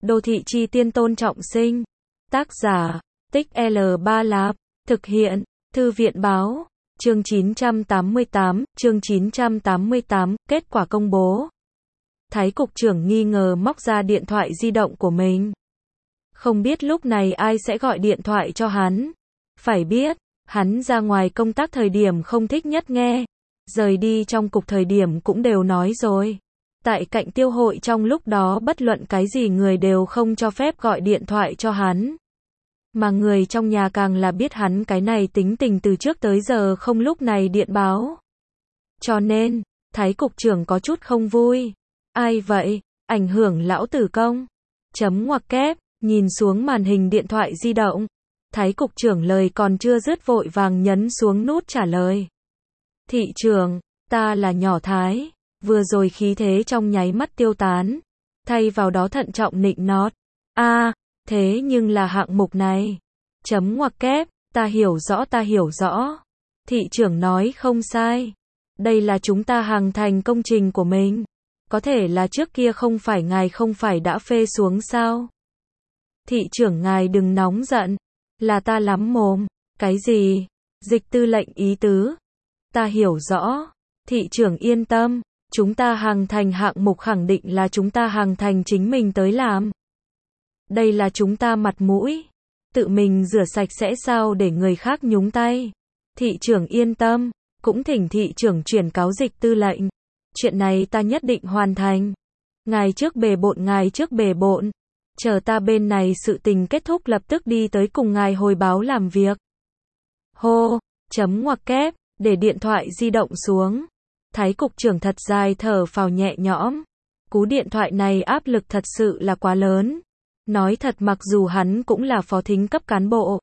Đô thị chi tiên Tôn Trọng Sinh. Tác giả, Tích L3 Lạp. Thực hiện, Thư viện Báo. Chương 988, kết quả công bố. Thái cục trưởng nghi ngờ móc ra điện thoại di động của mình. Không biết lúc này ai sẽ gọi điện thoại cho hắn. Phải biết, hắn ra ngoài công tác thời điểm không thích nhất nghe. Rời đi trong cục thời điểm cũng đều nói rồi. Tại cạnh tiêu hội trong lúc đó bất luận cái gì người đều không cho phép gọi điện thoại cho hắn. Mà người trong nhà càng là biết hắn cái này tính tình từ trước tới giờ không lúc này điện báo. Cho nên, Thái cục trưởng có chút không vui. Ai vậy? Ảnh hưởng lão tử công. Chấm ngoặc kép, nhìn xuống màn hình điện thoại di động. Thái cục trưởng lời còn chưa dứt vội vàng nhấn xuống nút trả lời. Thị trưởng, ta là nhỏ Thái. Vừa rồi khí thế trong nháy mắt tiêu tán. Thay vào đó thận trọng nịnh nót. Thế nhưng là hạng mục này. Chấm ngoặc kép, ta hiểu rõ. Thị trưởng nói không sai. Đây là chúng ta hoàn thành công trình của mình. Có thể là trước kia ngài không phải đã phê xuống sao? Thị trưởng ngài đừng nóng giận. Là ta lắm mồm. Cái gì? Dịch tư lệnh ý tứ. Ta hiểu rõ. Thị trưởng yên tâm. Chúng ta hoàn thành hạng mục khẳng định là chúng ta hoàn thành chính mình tới làm. Đây là chúng ta mặt mũi. Tự mình rửa sạch sẽ sao để người khác nhúng tay. Thị trưởng yên tâm. Cũng thỉnh thị trưởng chuyển cáo dịch tư lệnh. Chuyện này ta nhất định hoàn thành. Ngài trước bề bộn. Chờ ta bên này sự tình kết thúc lập tức đi tới cùng ngài hồi báo làm việc. Hô, chấm ngoặc kép, để điện thoại di động xuống. Thái cục trưởng thật dài thở phào nhẹ nhõm. Cú điện thoại này áp lực thật sự là quá lớn. Nói thật mặc dù hắn cũng là phó thính cấp cán bộ.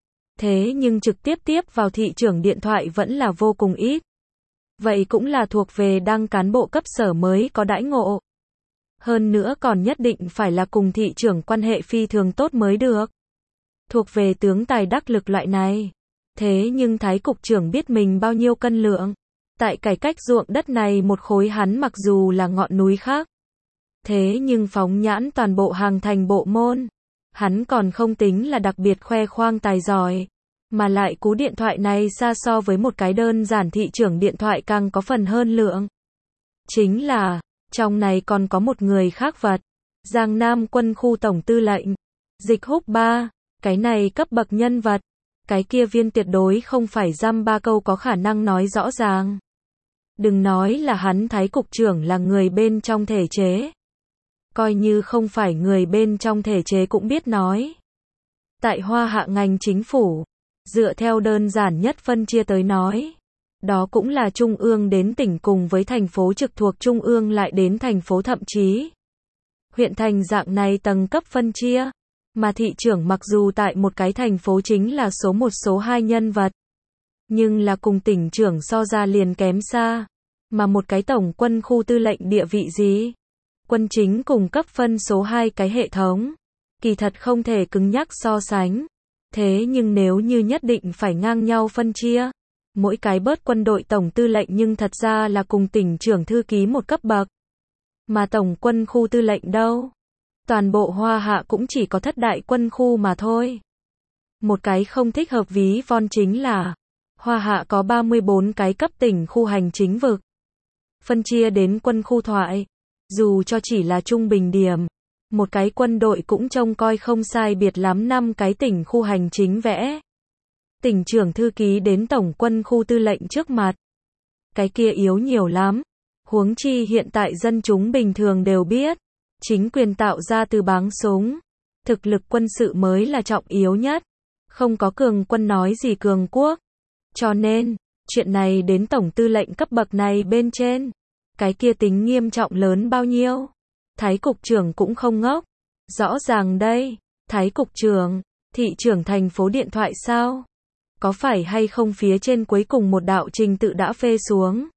Thế nhưng trực tiếp vào thị trưởng điện thoại vẫn là vô cùng ít. Vậy cũng là thuộc về đăng cán bộ cấp sở mới có đãi ngộ. Hơn nữa còn nhất định phải là cùng thị trưởng quan hệ phi thường tốt mới được. Thuộc về tướng tài đắc lực loại này. Thế nhưng Thái cục trưởng biết mình bao nhiêu cân lượng. Tại cải cách ruộng đất này một khối hắn mặc dù là ngọn núi khác. Thế nhưng phóng nhãn toàn bộ hoàn thành bộ môn. Hắn còn không tính là đặc biệt khoe khoang tài giỏi. Mà lại cú điện thoại này xa so với một cái đơn giản thị trưởng điện thoại càng có phần hơn lượng. Chính là, trong này còn có một người khác vật. Giang Nam quân khu tổng tư lệnh. Dịch Húc Ba. Cái này cấp bậc nhân vật. Cái kia viên tuyệt đối không phải dăm ba câu có khả năng nói rõ ràng. Đừng nói là hắn Thái cục trưởng là người bên trong thể chế. Coi như không phải người bên trong thể chế cũng biết nói. Tại Hoa Hạ ngành chính phủ, dựa theo đơn giản nhất phân chia tới nói, đó cũng là trung ương đến tỉnh cùng với thành phố trực thuộc trung ương lại đến thành phố thậm chí huyện thành dạng này tầng cấp phân chia. Mà thị trưởng mặc dù tại một cái thành phố chính là số 1 số 2 nhân vật, nhưng là cùng tỉnh trưởng so ra liền kém xa. Mà một cái tổng quân khu tư lệnh địa vị gì? Quân chính cùng cấp phân số 2 cái hệ thống. Kỳ thật không thể cứng nhắc so sánh. Thế nhưng nếu như nhất định phải ngang nhau phân chia, mỗi cái bớt quân đội tổng tư lệnh nhưng thật ra là cùng tỉnh trưởng thư ký một cấp bậc. Mà tổng quân khu tư lệnh đâu? Toàn bộ Hoa Hạ cũng chỉ có thất đại quân khu mà thôi. Một cái không thích hợp ví von chính là Hoa Hạ có 34 cái cấp tỉnh khu hành chính vực. Phân chia đến quân khu thoại. Dù cho chỉ là trung bình điểm, một cái quân đội cũng trông coi không sai biệt lắm 5 cái tỉnh khu hành chính vẽ. Tỉnh trưởng thư ký đến tổng quân khu tư lệnh trước mặt. Cái kia yếu nhiều lắm. Huống chi hiện tại dân chúng bình thường đều biết. Chính quyền tạo ra từ báng súng. Thực lực quân sự mới là trọng yếu nhất. Không có cường quân nói gì cường quốc. Cho nên, chuyện này đến tổng tư lệnh cấp bậc này bên trên. Cái kia tính nghiêm trọng lớn bao nhiêu? Thái cục trưởng cũng không ngốc. Rõ ràng đây. Thái cục trưởng, thị trưởng thành phố điện thoại sao? Có phải hay không phía trên cuối cùng một đạo trình tự đã phê xuống?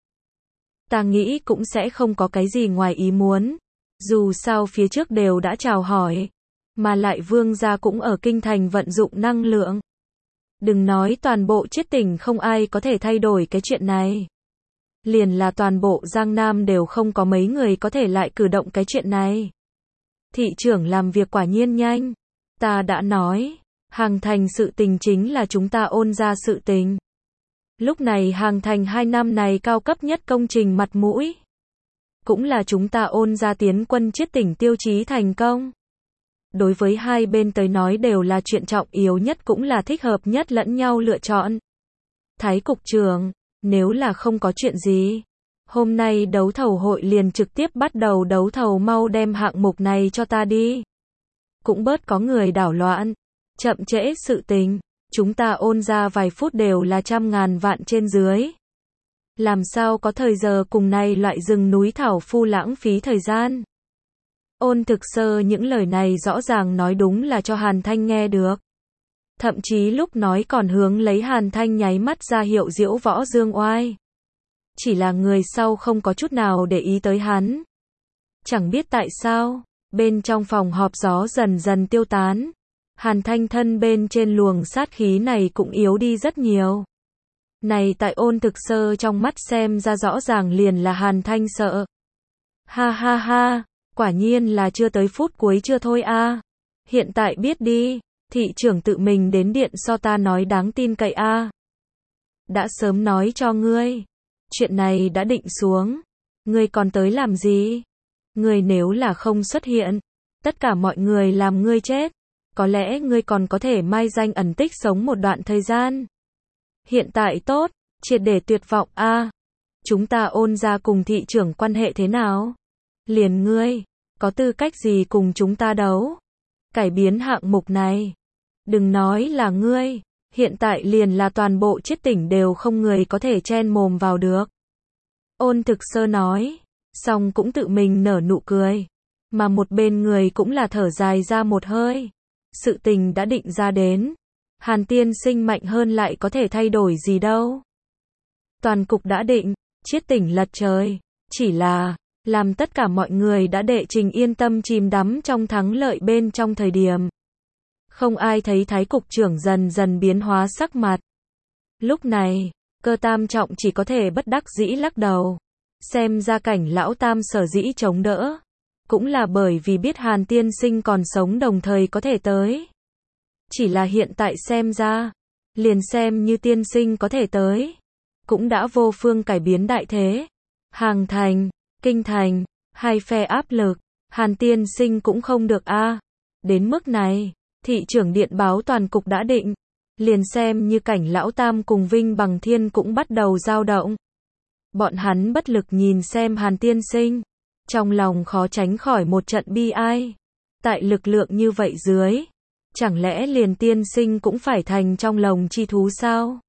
Ta nghĩ cũng sẽ không có cái gì ngoài ý muốn. Dù sao phía trước đều đã chào hỏi. Mà lại vương gia cũng ở kinh thành vận dụng năng lượng. Đừng nói toàn bộ chiết tỉnh không ai có thể thay đổi cái chuyện này. Liền là toàn bộ Giang Nam đều không có mấy người có thể lại cử động cái chuyện này. thị trưởng làm việc quả nhiên nhanh. Ta đã nói, Hàng Thành sự tình chính là chúng ta Ôn gia sự tình. Lúc này Hàng Thành 2 năm này cao cấp nhất công trình mặt mũi. Cũng là chúng ta Ôn gia tiến quân chiết tỉnh tiêu chí thành công. Đối với hai bên tới nói đều là chuyện trọng yếu nhất cũng là thích hợp nhất lẫn nhau lựa chọn. Thái cục trưởng, nếu là không có chuyện gì, hôm nay đấu thầu hội liền trực tiếp bắt đầu đấu thầu, mau đem hạng mục này cho ta đi. Cũng bớt có người đảo loạn, chậm trễ sự tình, chúng ta Ôn ra vài phút đều là trăm ngàn vạn trên dưới. Làm sao có thời giờ cùng này loại rừng núi thảo phu lãng phí thời gian. Ôn Thực Sơ những lời này rõ ràng nói đúng là cho Hàn Thanh nghe được. Thậm chí lúc nói còn hướng lấy Hàn Thanh nháy mắt ra hiệu diễu võ dương oai. Chỉ là người sau không có chút nào để ý tới hắn. Chẳng biết tại sao, bên trong phòng họp gió dần dần tiêu tán. Hàn Thanh thân bên trên luồng sát khí này cũng yếu đi rất nhiều. Này tại Ôn Thực Sơ trong mắt xem ra rõ ràng liền là Hàn Thanh sợ. Ha ha ha, quả nhiên là chưa tới phút cuối chưa thôi a. Hiện tại biết đi, thị trưởng tự mình đến điện so ta nói đáng tin cậy a. Đã sớm nói cho ngươi, chuyện này đã định xuống, ngươi còn tới làm gì? Ngươi nếu là không xuất hiện, tất cả mọi người làm ngươi chết, có lẽ ngươi còn có thể mai danh ẩn tích sống một đoạn thời gian. Hiện tại tốt, triệt để tuyệt vọng a. Chúng ta Ôn ra cùng thị trưởng quan hệ thế nào? Liền ngươi, có tư cách gì cùng chúng ta đấu? Cải biến hạng mục này. Đừng nói là ngươi, hiện tại liền là toàn bộ chiết tỉnh đều không người có thể chen mồm vào được. Ôn Thực Sơ nói, xong cũng tự mình nở nụ cười. Mà một bên người cũng là thở dài ra một hơi. Sự tình đã định ra đến. Hàn tiên sinh mạnh hơn lại có thể thay đổi gì đâu. Toàn cục đã định, chiết tỉnh lật trời. Chỉ là, làm tất cả mọi người đã đệ trình yên tâm chìm đắm trong thắng lợi bên trong thời điểm. Không ai thấy Thái cục trưởng dần dần biến hóa sắc mặt. Lúc này, Cơ Tam Trọng chỉ có thể bất đắc dĩ lắc đầu. Xem ra Cảnh lão tam sở dĩ chống đỡ. Cũng là bởi vì biết Hàn tiên sinh còn sống đồng thời có thể tới. Chỉ là hiện tại xem ra, liền xem như tiên sinh có thể tới. Cũng đã vô phương cải biến đại thế. Hàng Thành, Kinh Thành, hai phe áp lực, Hàn tiên sinh cũng không được a. Đến mức này, thị trưởng điện báo toàn cục đã định. Liền xem như Cảnh lão tam cùng Vinh Bằng Thiên cũng bắt đầu dao động. Bọn hắn bất lực nhìn xem Hàn tiên sinh. Trong lòng khó tránh khỏi một trận bi ai. Tại lực lượng như vậy dưới, chẳng lẽ liền tiên sinh cũng phải thành trong lồng chi thú sao?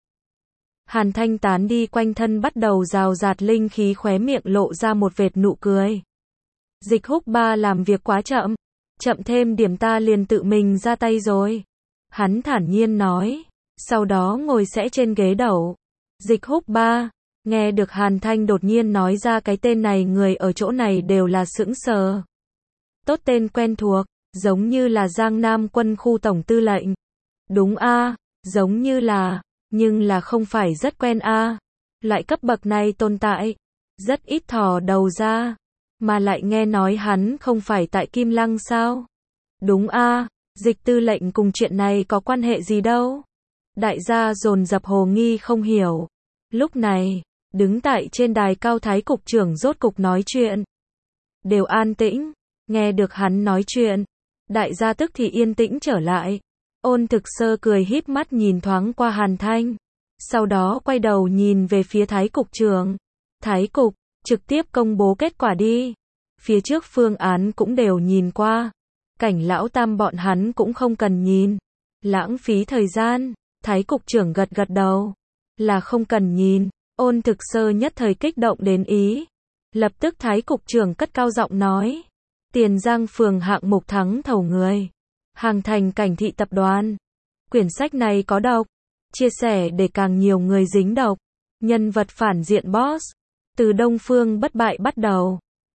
Hàn Thanh tán đi quanh thân bắt đầu rào rạt linh khí, khóe miệng lộ ra một vệt nụ cười. Dịch Húc Ba làm việc quá chậm, chậm thêm điểm ta liền tự mình ra tay rồi. Hắn thản nhiên nói, sau đó ngồi sẽ trên ghế đầu. Dịch Húc Ba, nghe được Hàn Thanh đột nhiên nói ra cái tên này, người ở chỗ này đều là sững sờ. Tốt tên quen thuộc, giống như là Giang Nam quân khu tổng tư lệnh. Đúng a, giống như là, nhưng là không phải rất quen a. Loại cấp bậc này tồn tại, rất ít thò đầu ra, mà lại nghe nói hắn không phải tại Kim Lăng sao? Đúng a, Dịch tư lệnh cùng chuyện này có quan hệ gì đâu? Đại gia dồn dập hồ nghi không hiểu. Lúc này, đứng tại trên đài cao Thái cục trưởng rốt cục nói chuyện. Đều an tĩnh, nghe được hắn nói chuyện, đại gia tức thì yên tĩnh trở lại. Ôn Thực Sơ cười híp mắt nhìn thoáng qua Hàn Thanh, sau đó quay đầu nhìn về phía Thái cục trưởng. Thái cục, trực tiếp công bố kết quả đi. Phía trước phương án cũng đều nhìn qua. Cảnh lão tam bọn hắn cũng không cần nhìn. Lãng phí thời gian. Thái cục trưởng gật gật đầu. Là không cần nhìn. Ôn Thực Sơ nhất thời kích động đến ý. Lập tức Thái cục trưởng cất cao giọng nói. Tiền Giang phường hạng mục thắng thầu người. Hàng Thành Cảnh thị tập đoàn. Quyển sách này có độc. Chia sẻ để càng nhiều người dính độc. Nhân vật phản diện boss. Từ Đông Phương bất bại bắt đầu.